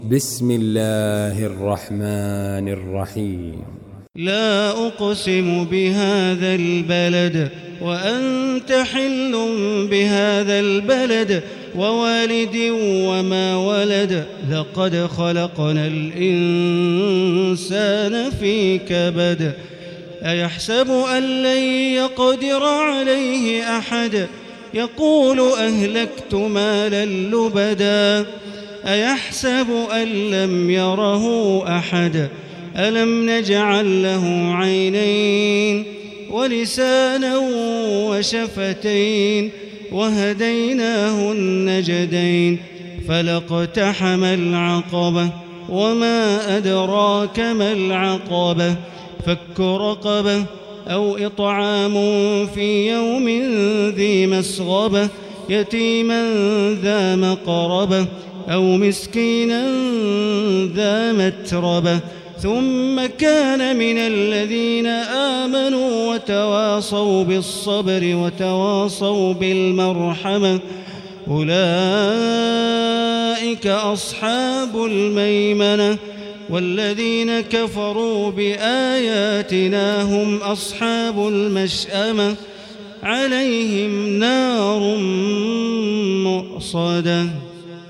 بسم الله الرحمن الرحيم. لا أقسم بهذا البلد وأنت حل بهذا البلد ووالد وما ولد لقد خلقنا الإنسان في كبد أيحسب أن لن يقدر عليه أحد يقول أهلكت مالا لبدا أيحسب أن لم يره أحد ألم نجعل له عينين ولسانا وشفتين وهديناه النجدين فلاقتحم العقبة وما أدراك ما العقبة فك رقبة أو إطعام في يوم ذي مسغبة يتيما ذا مقربة أو مسكينا ذا متربة ثم كان من الذين آمنوا وتواصوا بالصبر وتواصوا بالمرحمة أولئك أصحاب الميمنة والذين كفروا بآياتنا هم أصحاب المشأمة عليهم نار مؤصدة.